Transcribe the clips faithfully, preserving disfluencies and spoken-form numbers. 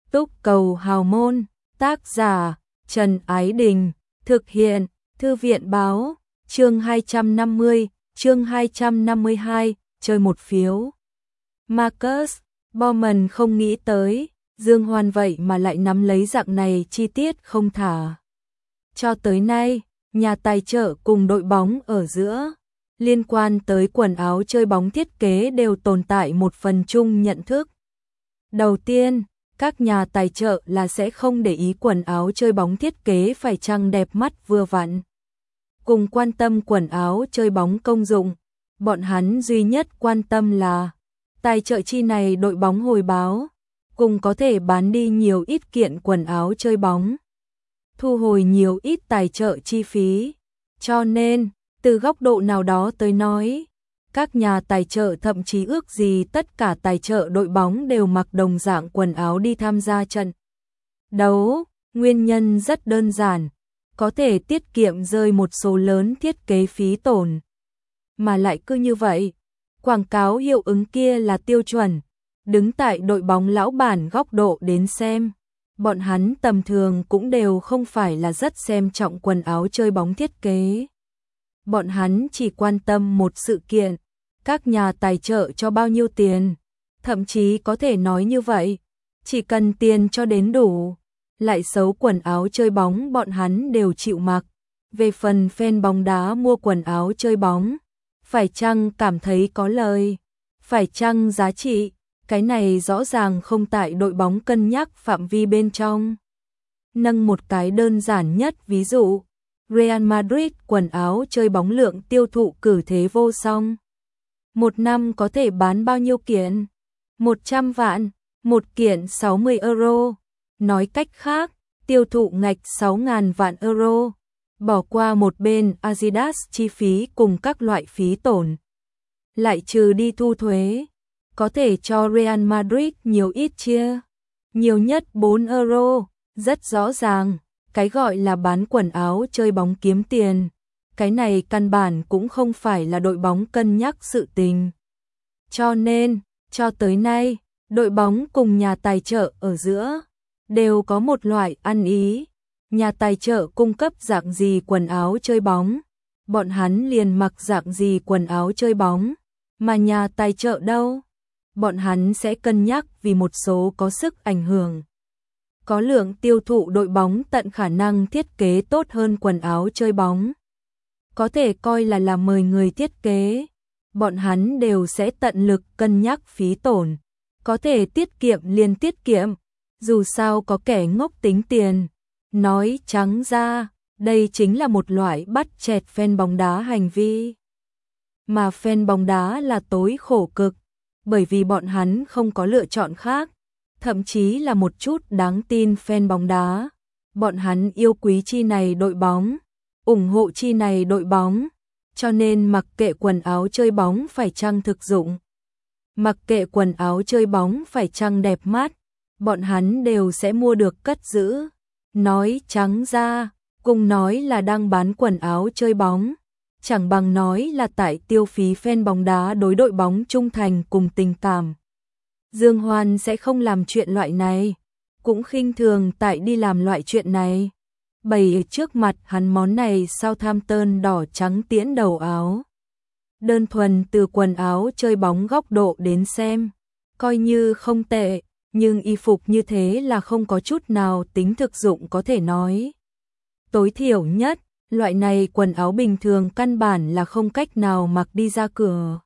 Túc Cầu Hào Môn, tác giả Trần Ái Đình, thực hiện Thư viện Báo, chương hai trăm năm mươi, chương hai trăm năm mươi hai, chơi một phiếu. Marcus Bowman không nghĩ tới, Dương Hoan vậy mà lại nắm lấy dạng này chi tiết không thả. Cho tới nay, nhà tài trợ cùng đội bóng ở giữa, liên quan tới quần áo chơi bóng thiết kế đều tồn tại một phần chung nhận thức. Đầu tiên, các nhà tài trợ là sẽ không để ý quần áo chơi bóng thiết kế phải chăng đẹp mắt vừa vặn. Cùng quan tâm quần áo chơi bóng công dụng, bọn hắn duy nhất quan tâm là tài trợ chi này đội bóng hồi báo, cùng có thể bán đi nhiều ít kiện quần áo chơi bóng, thu hồi nhiều ít tài trợ chi phí. Cho nên, từ góc độ nào đó tới nói, các nhà tài trợ thậm chí ước gì tất cả tài trợ đội bóng đều mặc đồng dạng quần áo đi tham gia trận đấu. Nguyên nhân rất đơn giản, có thể tiết kiệm rơi một số lớn thiết kế phí tổn. Mà lại cứ như vậy, quảng cáo hiệu ứng kia là tiêu chuẩn. Đứng tại đội bóng lão bản góc độ đến xem, bọn hắn tầm thường cũng đều không phải là rất xem trọng quần áo chơi bóng thiết kế. Bọn hắn chỉ quan tâm một sự kiện, các nhà tài trợ cho bao nhiêu tiền, thậm chí có thể nói như vậy, chỉ cần tiền cho đến đủ, lại xấu quần áo chơi bóng bọn hắn đều chịu mặc. Về phần fan bóng đá mua quần áo chơi bóng, phải chăng cảm thấy có lời, phải chăng giá trị, cái này rõ ràng không tại đội bóng cân nhắc phạm vi bên trong. Nâng một cái đơn giản nhất ví dụ, Real Madrid quần áo chơi bóng lượng tiêu thụ cử thế vô song. Một năm có thể bán bao nhiêu kiện? một trăm vạn, một kiện sáu mươi euro. Nói cách khác, tiêu thụ ngạch sáu nghìn vạn euro. Bỏ qua một bên Adidas chi phí cùng các loại phí tổn. Lại trừ đi thu thuế, có thể cho Real Madrid nhiều ít chia. Nhiều nhất bốn euro, rất rõ ràng. Cái gọi là bán quần áo chơi bóng kiếm tiền, cái này căn bản cũng không phải là đội bóng cân nhắc sự tình. Cho nên, cho tới nay, đội bóng cùng nhà tài trợ ở giữa đều có một loại ăn ý. Nhà tài trợ cung cấp dạng gì quần áo chơi bóng, bọn hắn liền mặc dạng gì quần áo chơi bóng. Mà nhà tài trợ đâu? Bọn hắn sẽ cân nhắc vì một số có sức ảnh hưởng, có lượng tiêu thụ đội bóng tận khả năng thiết kế tốt hơn quần áo chơi bóng. Có thể coi là là mời người thiết kế, bọn hắn đều sẽ tận lực cân nhắc phí tổn. Có thể tiết kiệm liền tiết kiệm, dù sao có kẻ ngốc tính tiền. Nói trắng ra, đây chính là một loại bắt chẹt fan bóng đá hành vi. Mà fan bóng đá là tối khổ cực, bởi vì bọn hắn không có lựa chọn khác. Thậm chí là một chút đáng tin fan bóng đá, bọn hắn yêu quý chi này đội bóng, ủng hộ chi này đội bóng, cho nên mặc kệ quần áo chơi bóng phải chăng thực dụng, mặc kệ quần áo chơi bóng phải chăng đẹp mắt, bọn hắn đều sẽ mua được cất giữ. Nói trắng ra, cùng nói là đang bán quần áo chơi bóng, chẳng bằng nói là tại tiêu phí fan bóng đá đối đội bóng trung thành cùng tình cảm. Dương Hoan sẽ không làm chuyện loại này, cũng khinh thường tại đi làm loại chuyện này. Bày trước mặt hắn món này Southampton đỏ trắng tiễn đầu áo. Đơn thuần từ quần áo chơi bóng góc độ đến xem, coi như không tệ, nhưng y phục như thế là không có chút nào tính thực dụng có thể nói. Tối thiểu nhất, loại này quần áo bình thường căn bản là không cách nào mặc đi ra cửa.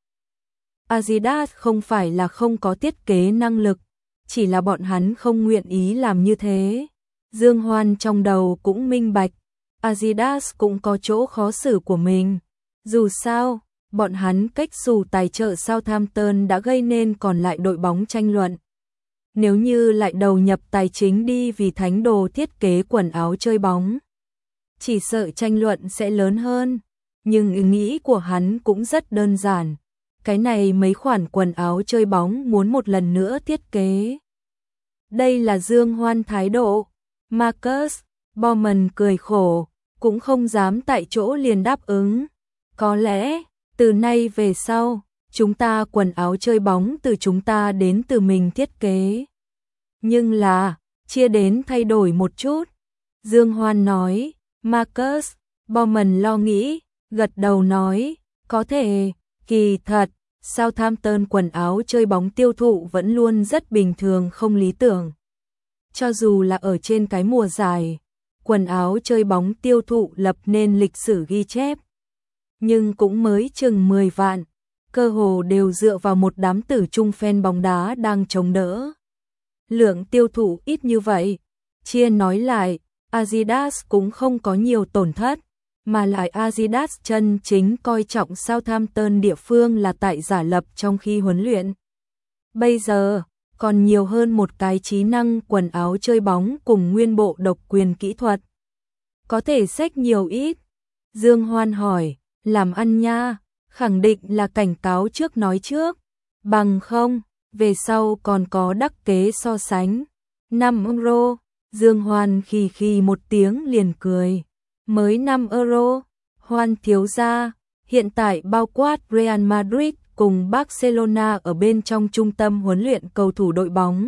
Adidas không phải là không có thiết kế năng lực, chỉ là bọn hắn không nguyện ý làm như thế. Dương Hoan trong đầu cũng minh bạch, Adidas cũng có chỗ khó xử của mình. Dù sao, bọn hắn cách xù tài trợ Southampton đã gây nên còn lại đội bóng tranh luận. Nếu như lại đầu nhập tài chính đi vì thánh đồ thiết kế quần áo chơi bóng, chỉ sợ tranh luận sẽ lớn hơn. Nhưng ý nghĩ của hắn cũng rất đơn giản. Cái này mấy khoản quần áo chơi bóng muốn một lần nữa thiết kế. Đây là Dương Hoan thái độ. Marcus Bowman cười khổ, cũng không dám tại chỗ liền đáp ứng. Có lẽ, từ nay về sau, chúng ta quần áo chơi bóng từ chúng ta đến từ mình thiết kế. Nhưng là, chia đến thay đổi một chút. Dương Hoan nói, Marcus, Bowman lo nghĩ, gật đầu nói, có thể, kỳ thật, Southampton quần áo chơi bóng tiêu thụ vẫn luôn rất bình thường không lý tưởng. Cho dù là ở trên cái mùa giải, quần áo chơi bóng tiêu thụ lập nên lịch sử ghi chép. Nhưng cũng mới chừng mười vạn, cơ hồ đều dựa vào một đám tử trung fan bóng đá đang chống đỡ. Lượng tiêu thụ ít như vậy, chia nói lại, Adidas cũng không có nhiều tổn thất, mà lại Adidas chân chính coi trọng Southampton địa phương là tại giả lập trong khi huấn luyện. Bây giờ, còn nhiều hơn một cái trí năng quần áo chơi bóng cùng nguyên bộ độc quyền kỹ thuật. Có thể xách nhiều ít. Dương Hoan hỏi, làm ăn nha, khẳng định là cảnh cáo trước nói trước. Bằng không, về sau còn có đắc kế so sánh. năm euro, Dương Hoan khì khì một tiếng liền cười. Mới năm euro, Hoan thiếu gia, hiện tại bao quát Real Madrid cùng Barcelona ở bên trong trung tâm huấn luyện cầu thủ đội bóng.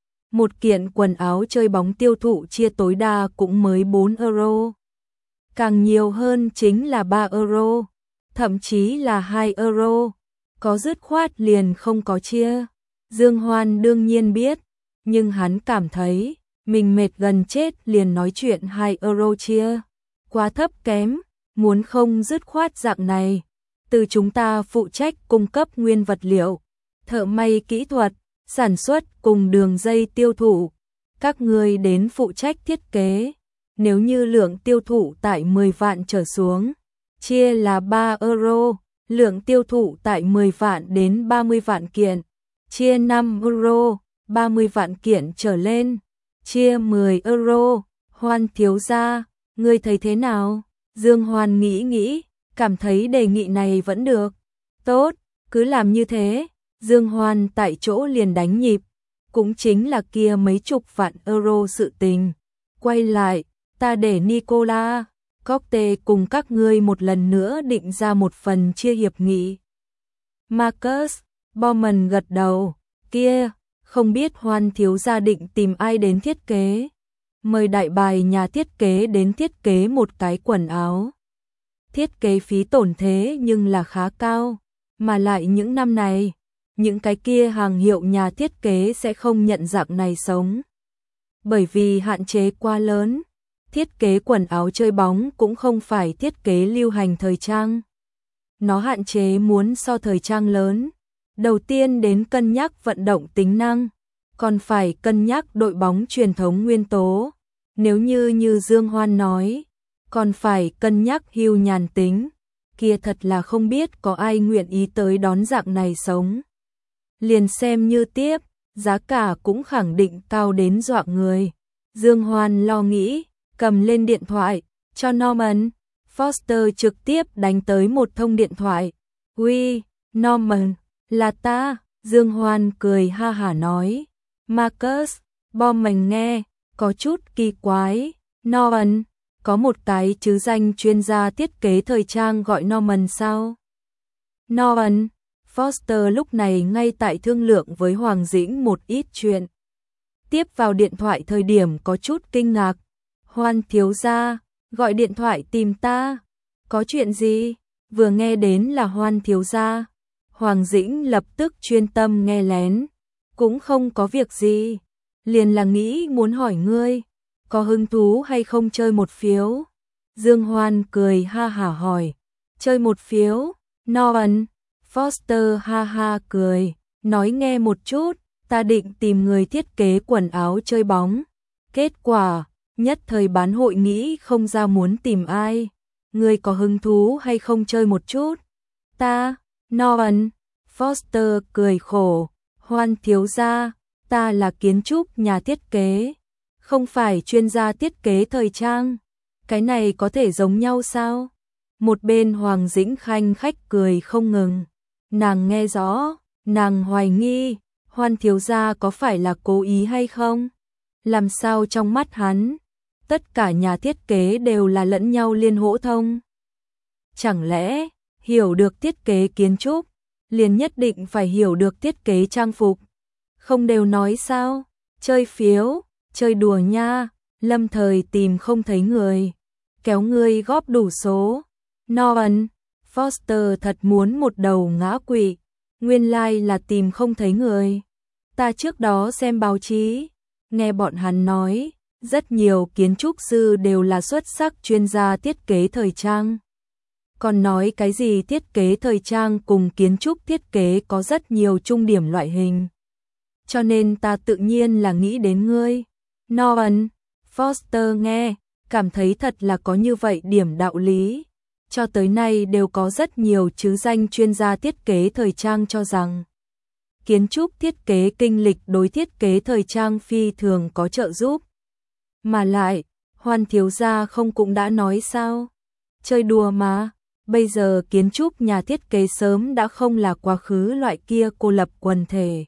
Một kiện quần áo chơi bóng tiêu thụ chia tối đa cũng mới bốn euro. Càng nhiều hơn chính là ba euro, thậm chí là hai euro. Có dứt khoát liền không có chia. Dương Hoan đương nhiên biết, nhưng hắn cảm thấy mình mệt gần chết liền nói chuyện hai euro chia. Quá thấp kém, muốn không dứt khoát dạng này. Từ chúng ta phụ trách cung cấp nguyên vật liệu, thợ may kỹ thuật, sản xuất cùng đường dây tiêu thụ. Các người đến phụ trách thiết kế. Nếu như lượng tiêu thụ tại mười vạn trở xuống, chia là ba euro. Lượng tiêu thụ tại mười vạn đến ba mươi vạn kiện, chia năm euro. ba mươi vạn kiện trở lên, chia mười euro. Hoan thiếu gia, ngươi thấy thế nào? Dương Hoan nghĩ nghĩ, cảm thấy đề nghị này vẫn được. Tốt, cứ làm như thế. Dương Hoan tại chỗ liền đánh nhịp, cũng chính là kia mấy chục vạn euro sự tình. Quay lại, ta để Nicola Cockte cùng các ngươi một lần nữa định ra một phần chia hiệp nghị. Marcus, Bowman gật đầu, kia, không biết Hoan thiếu gia định tìm ai đến thiết kế. Mời đại bài nhà thiết kế đến thiết kế một cái quần áo. Thiết kế phí tổn thế nhưng là khá cao, mà lại những năm này, những cái kia hàng hiệu nhà thiết kế sẽ không nhận dạng này sống. Bởi vì hạn chế quá lớn, thiết kế quần áo chơi bóng cũng không phải thiết kế lưu hành thời trang. Nó hạn chế muốn so thời trang lớn. Đầu tiên đến cân nhắc vận động tính năng, còn phải cân nhắc đội bóng truyền thống nguyên tố. Nếu như như Dương Hoan nói, còn phải cân nhắc hưu nhàn tính, kia thật là không biết có ai nguyện ý tới đón dạng này sống. Liền xem như tiếp, giá cả cũng khẳng định cao đến dọa người. Dương Hoan lo nghĩ, cầm lên điện thoại, cho Norman Foster trực tiếp đánh tới một thông điện thoại. Uy, Norman, là ta. Dương Hoan cười ha hả nói. Marcus, Bowman nghe, có chút kỳ quái. Norman, có một cái chứ danh chuyên gia thiết kế thời trang gọi Norman sao? Norman, Foster lúc này ngay tại thương lượng với Hoàng Dĩnh một ít chuyện. Tiếp vào điện thoại thời điểm có chút kinh ngạc. Hoan thiếu gia, gọi điện thoại tìm ta. Có chuyện gì? Vừa nghe đến là Hoan thiếu gia. Hoàng Dĩnh lập tức chuyên tâm nghe lén. Cũng không có việc gì. Liền là nghĩ muốn hỏi ngươi, có hứng thú hay không chơi một phiếu? Dương Hoan cười ha hả hỏi. Chơi một phiếu? Norman, Foster ha ha cười, nói nghe một chút, ta định tìm người thiết kế quần áo chơi bóng. Kết quả, nhất thời bán hội nghĩ không ra muốn tìm ai. Ngươi có hứng thú hay không chơi một chút? Ta, Norman, Foster cười khổ, Hoan thiếu gia, ta là kiến trúc nhà thiết kế, không phải chuyên gia thiết kế thời trang. Cái này có thể giống nhau sao? Một bên Hoàng Dĩnh khanh khách cười không ngừng. Nàng nghe rõ, nàng hoài nghi, Hoan thiếu gia có phải là cố ý hay không? Làm sao trong mắt hắn, tất cả nhà thiết kế đều là lẫn nhau liên hỗ thông? Chẳng lẽ, hiểu được thiết kế kiến trúc, liền nhất định phải hiểu được thiết kế trang phục? Không đều nói sao? Chơi phiếu, Chơi đùa nha, lâm thời tìm không thấy người. Kéo ngươi góp đủ số. Nolan, Foster thật muốn một đầu ngã quỵ. Nguyên lai like là tìm không thấy người. Ta trước đó xem báo chí, nghe bọn hắn nói, rất nhiều kiến trúc sư đều là xuất sắc chuyên gia thiết kế thời trang. Còn nói cái gì thiết kế thời trang cùng kiến trúc thiết kế có rất nhiều chung điểm loại hình. Cho nên ta tự nhiên là nghĩ đến ngươi. Nolan, Foster nghe, cảm thấy thật là có như vậy điểm đạo lý. Cho tới nay đều có rất nhiều chứ danh chuyên gia thiết kế thời trang cho rằng kiến trúc thiết kế kinh lịch đối thiết kế thời trang phi thường có trợ giúp. Mà lại, Hoan thiếu gia không cũng đã nói sao? Chơi đùa mà, bây giờ kiến trúc nhà thiết kế sớm đã không là quá khứ loại kia cô lập quần thể.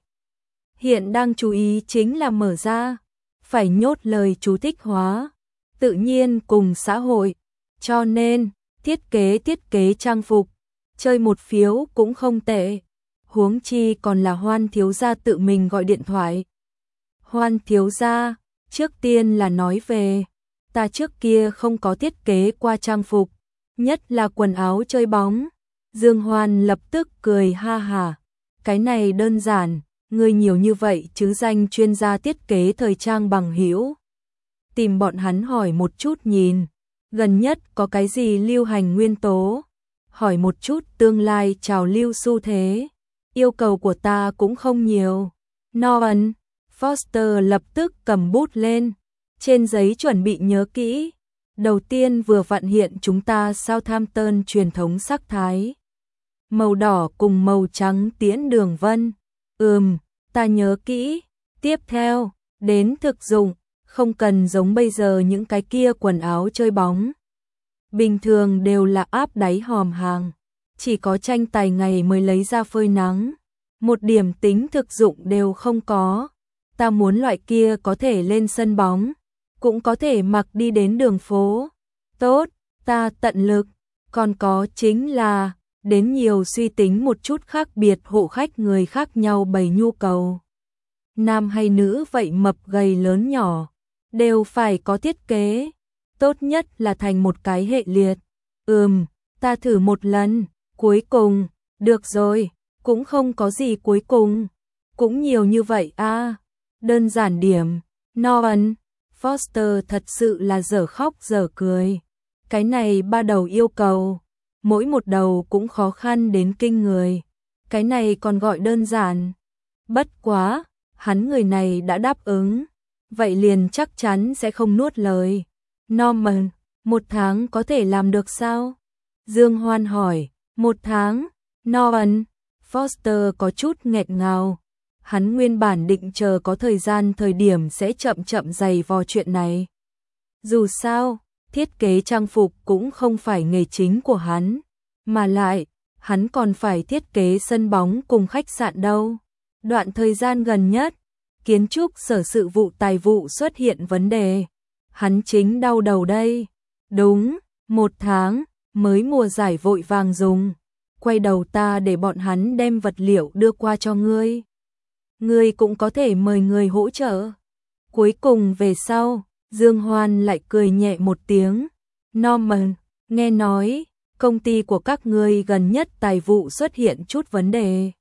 Hiện đang chú ý chính là mở ra, phải nhốt lời chú thích hóa, tự nhiên cùng xã hội. Cho nên, thiết kế thiết kế trang phục, chơi một phiếu cũng không tệ. Huống chi còn là Hoan thiếu gia tự mình gọi điện thoại. Hoan thiếu gia, trước tiên là nói về, ta trước kia không có thiết kế qua trang phục, nhất là quần áo chơi bóng. Dương Hoan lập tức cười ha hả, cái này đơn giản, ngươi nhiều như vậy chứ danh chuyên gia thiết kế thời trang bằng hữu. Tìm bọn hắn hỏi một chút nhìn, gần nhất có cái gì lưu hành nguyên tố, hỏi một chút tương lai trào lưu xu thế. Yêu cầu của ta cũng không nhiều. Nolan, Foster lập tức cầm bút lên, trên giấy chuẩn bị nhớ kỹ. Đầu tiên vừa vặn hiện chúng ta Southampton truyền thống sắc thái. Màu đỏ cùng màu trắng tiễn đường vân. Ừm, ta nhớ kỹ. Tiếp theo, đến thực dụng, không cần giống bây giờ những cái kia quần áo chơi bóng. Bình thường đều là áp đáy hòm hàng. Chỉ có tranh tài ngày mới lấy ra phơi nắng. Một điểm tính thực dụng đều không có. Ta muốn loại kia có thể lên sân bóng, cũng có thể mặc đi đến đường phố. Tốt, ta tận lực. Còn có chính là, đến nhiều suy tính một chút khác biệt hộ khách người khác nhau bày nhu cầu. Nam hay nữ vậy mập gầy lớn nhỏ, đều phải có thiết kế. Tốt nhất là thành một cái hệ liệt. Ừm, ta thử một lần. Cuối cùng, được rồi, cũng không có gì cuối cùng. Cũng nhiều như vậy à, đơn giản điểm. Nolan, Foster thật sự là dở khóc dở cười. Cái này ba đầu yêu cầu, mỗi một đầu cũng khó khăn đến kinh người. Cái này còn gọi đơn giản. Bất quá, hắn người này đã đáp ứng, vậy liền chắc chắn sẽ không nuốt lời. Norman, một tháng có thể làm được sao? Dương Hoan hỏi. Một tháng, Nolan, Foster có chút nghẹn ngào. Hắn nguyên bản định chờ có thời gian thời điểm sẽ chậm chậm dày vò chuyện này. Dù sao, thiết kế trang phục cũng không phải nghề chính của hắn, mà lại, hắn còn phải thiết kế sân bóng cùng khách sạn đâu. Đoạn thời gian gần nhất, kiến trúc sở sự vụ tài vụ xuất hiện vấn đề. Hắn chính đau đầu đây. Đúng, một tháng. Mới mùa giải vội vàng dùng, quay đầu ta để bọn hắn đem vật liệu đưa qua cho ngươi. Ngươi cũng có thể mời người hỗ trợ. Cuối cùng về sau, Dương Hoan lại cười nhẹ một tiếng. Norman, nghe nói, công ty của các ngươi gần nhất tài vụ xuất hiện chút vấn đề.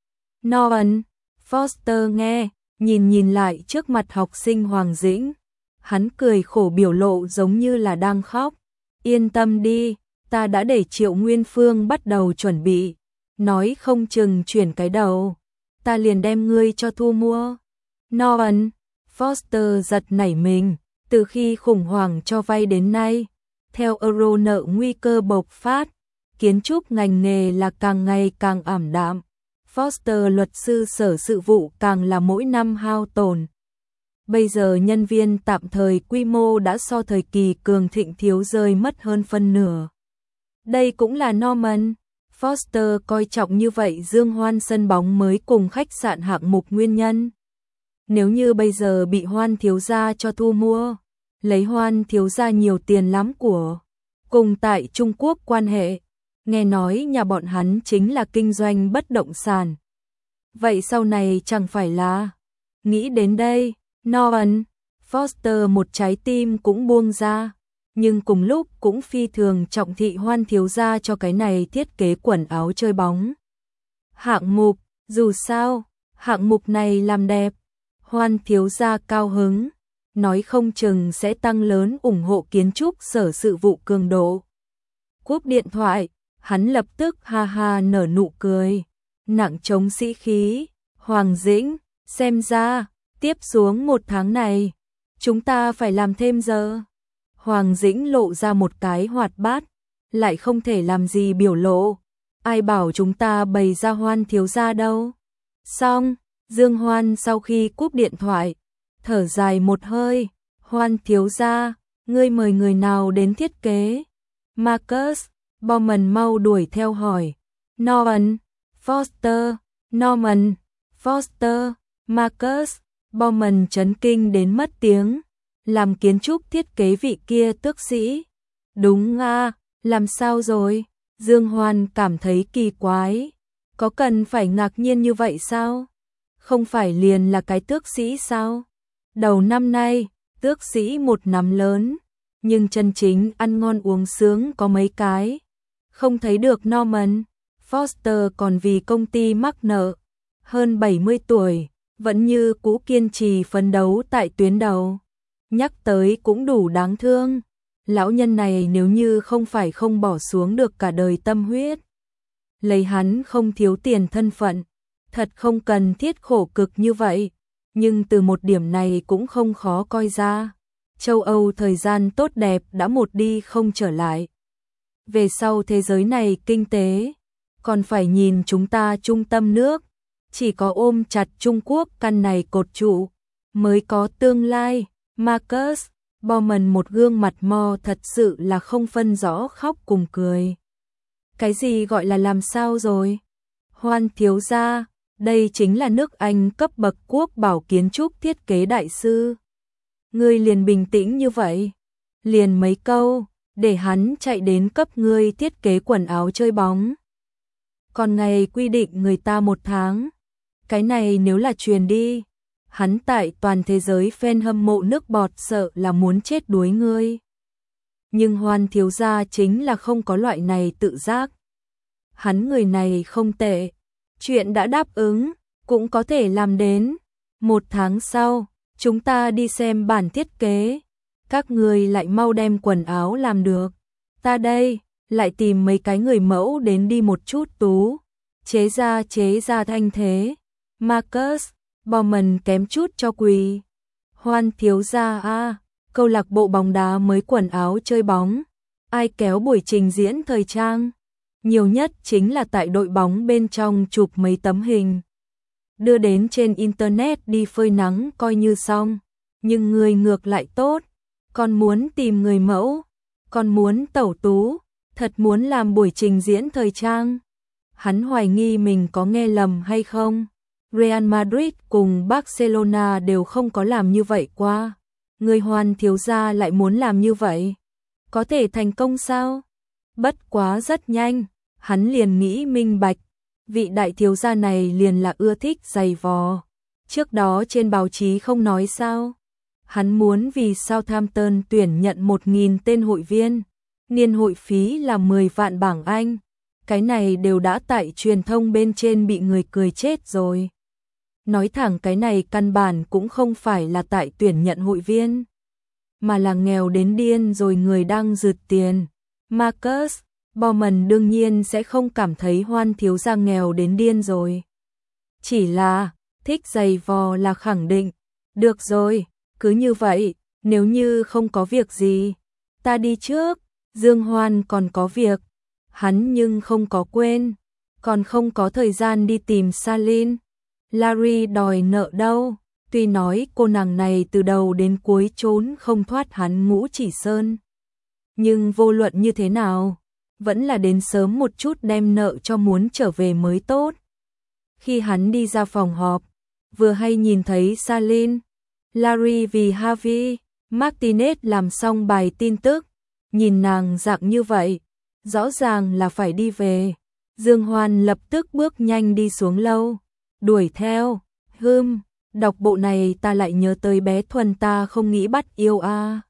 Nolan, Foster nghe, nhìn nhìn lại trước mặt học sinh Hoàng Dĩnh. Hắn cười khổ biểu lộ giống như là đang khóc. Yên tâm đi. Ta đã để Triệu Nguyên Phương bắt đầu chuẩn bị, nói không chừng chuyển cái đầu, ta liền đem ngươi cho thu mua. Nolan, Foster giật nảy mình, từ khi khủng hoảng cho vay đến nay, theo euro nợ nguy cơ bộc phát, kiến trúc ngành nghề là càng ngày càng ảm đạm. Foster luật sư sở sự vụ càng là mỗi năm hao tổn. Bây giờ nhân viên tạm thời quy mô đã so thời kỳ cường thịnh thiếu rơi mất hơn phân nửa. Đây cũng là Norman, Foster coi trọng như vậy Dương Hoan sân bóng mới cùng khách sạn hạng mục nguyên nhân. Nếu như bây giờ bị Hoan thiếu gia cho thu mua, lấy Hoan thiếu gia nhiều tiền lắm của, cùng tại Trung Quốc quan hệ, nghe nói nhà bọn hắn chính là kinh doanh bất động sản. Vậy sau này chẳng phải là, nghĩ đến đây, Nolan, Foster một trái tim cũng buông ra, nhưng cùng lúc cũng phi thường trọng thị Hoan thiếu gia cho cái này thiết kế quần áo chơi bóng. Hạng mục, dù sao, hạng mục này làm đẹp, Hoan thiếu gia cao hứng, nói không chừng sẽ tăng lớn ủng hộ kiến trúc sở sự vụ cường độ. Cúp điện thoại, hắn lập tức ha ha nở nụ cười, nặng chống sĩ khí, Hoàng Dĩnh, xem ra, tiếp xuống một tháng này, chúng ta phải làm thêm giờ. Hoàng Dĩnh lộ ra một cái hoạt bát, lại không thể làm gì biểu lộ, ai bảo chúng ta bày ra Hoan thiếu gia đâu. Xong, Dương Hoan sau khi cúp điện thoại, thở dài một hơi, Hoan thiếu gia, ngươi mời người nào đến thiết kế? Marcus, Bowman mau đuổi theo hỏi. Norman, Foster, Norman, Foster, Marcus, Bowman chấn kinh đến mất tiếng. Làm kiến trúc thiết kế vị kia tước sĩ. Đúng à, làm sao rồi? Dương Hoan cảm thấy kỳ quái. Có cần phải ngạc nhiên như vậy sao? Không phải liền là cái tước sĩ sao? Đầu năm nay, tước sĩ một năm lớn, nhưng chân chính ăn ngon uống sướng có mấy cái. Không thấy được Norman, Foster còn vì công ty mắc nợ, hơn bảy mươi tuổi, vẫn như cũ kiên trì phấn đấu tại tuyến đầu. Nhắc tới cũng đủ đáng thương, lão nhân này nếu như không phải không bỏ xuống được cả đời tâm huyết. Lấy hắn không thiếu tiền thân phận, thật không cần thiết khổ cực như vậy, nhưng từ một điểm này cũng không khó coi ra. Châu Âu thời gian tốt đẹp đã một đi không trở lại. Về sau thế giới này kinh tế, còn phải nhìn chúng ta trung tâm nước, chỉ có ôm chặt Trung Quốc căn này cột trụ, mới có tương lai. Marcus, Bowman một gương mặt mo thật sự là không phân rõ khóc cùng cười. Cái gì gọi là làm sao rồi? Hoan thiếu gia, đây chính là nước Anh cấp bậc quốc bảo kiến trúc thiết kế đại sư. Ngươi liền bình tĩnh như vậy, liền mấy câu, để hắn chạy đến cấp ngươi thiết kế quần áo chơi bóng. Còn ngày quy định người ta một tháng, cái này nếu là truyền đi, hắn tại toàn thế giới fan hâm mộ nước bọt sợ là muốn chết đuối ngươi. Nhưng Hoan thiếu gia chính là không có loại này tự giác. Hắn người này không tệ, chuyện đã đáp ứng, cũng có thể làm đến. Một tháng sau, chúng ta đi xem bản thiết kế. Các người lại mau đem quần áo làm được. Ta đây, lại tìm mấy cái người mẫu đến đi một chút tú. Chế ra chế ra thanh thế. Marcus, Bowman kém chút cho quỳ. Hoan thiếu gia a, câu lạc bộ bóng đá mới quần áo chơi bóng. Ai kéo buổi trình diễn thời trang? Nhiều nhất chính là tại đội bóng bên trong chụp mấy tấm hình. Đưa đến trên internet đi phơi nắng coi như xong. Nhưng người ngược lại tốt. Còn muốn tìm người mẫu. Còn muốn tẩu tú. Thật muốn làm buổi trình diễn thời trang. Hắn hoài nghi mình có nghe lầm hay không. Real Madrid cùng Barcelona đều không có làm như vậy qua. Người Hoan thiếu gia lại muốn làm như vậy. Có thể thành công sao? Bất quá rất nhanh, hắn liền nghĩ minh bạch. Vị đại thiếu gia này liền là ưa thích giày vò. Trước đó trên báo chí không nói sao. Hắn muốn vì Southampton tuyển nhận một nghìn tên hội viên. Niên hội phí là mười vạn bảng Anh. Cái này đều đã tại truyền thông bên trên bị người cười chết rồi. Nói thẳng cái này căn bản cũng không phải là tại tuyển nhận hội viên, mà là nghèo đến điên rồi người đang rượt tiền. Marcus, Bowman đương nhiên sẽ không cảm thấy Hoan thiếu gia nghèo đến điên rồi. Chỉ là, thích giày vò là khẳng định. Được rồi, cứ như vậy, nếu như không có việc gì, ta đi trước. Dương Hoan còn có việc, hắn nhưng không có quên, còn không có thời gian đi tìm Salin. Larry đòi nợ đâu, tuy nói cô nàng này từ đầu đến cuối trốn không thoát hắn Ngũ Chỉ Sơn. Nhưng vô luận như thế nào, vẫn là đến sớm một chút đem nợ cho muốn trở về mới tốt. Khi hắn đi ra phòng họp, vừa hay nhìn thấy Salin, Larry vì Harvey Martinez làm xong bài tin tức, nhìn nàng dạng như vậy, rõ ràng là phải đi về. Dương Hoan lập tức bước nhanh đi xuống lâu, đuổi theo, hưm, Đọc bộ này ta lại nhớ tới bé Thuần ta không nghĩ bắt yêu a.